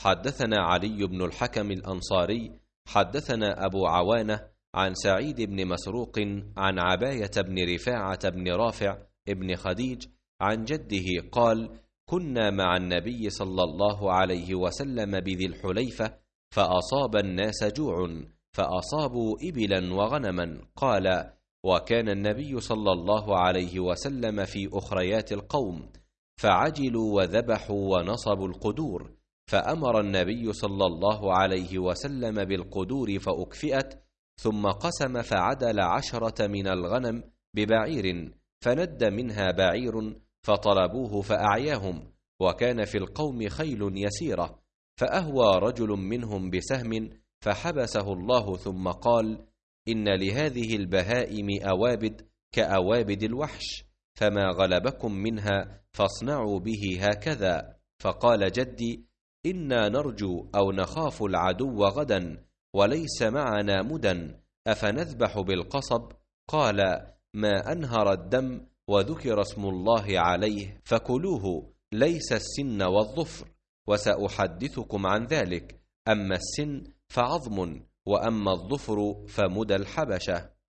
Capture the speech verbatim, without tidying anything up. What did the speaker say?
حدثنا علي بن الحكم الأنصاري حدثنا أبو عوانة عن سعيد بن مسروق عن عباية بن رفاعة بن رافع ابن خديج عن جده قال: كنا مع النبي صلى الله عليه وسلم بذي الحليفة فأصاب الناس جوع فأصابوا إبلا وغنما. قال: وكان النبي صلى الله عليه وسلم في أخريات القوم فعجلوا وذبحوا ونصبوا القدور، فأمر النبي صلى الله عليه وسلم بالقدور فأكفئت، ثم قسم فعدل عشرة من الغنم ببعير، فند منها بعير فطلبوه فأعياهم، وكان في القوم خيل يسيرة، فأهوى رجل منهم بسهم فحبسه الله، ثم قال: إن لهذه البهائم أوابد كأوابد الوحش، فما غلبكم منها فاصنعوا به هكذا. فقال جدي: إنا نرجو أو نخاف العدو غدا وليس معنا مدى، أفنذبح بالقصب؟ قال: ما أنهر الدم وذكر اسم الله عليه فكلوه، ليس السن والظفر، وسأحدثكم عن ذلك. أما السن فعظم، وأما الظفر فمدى الحبشة.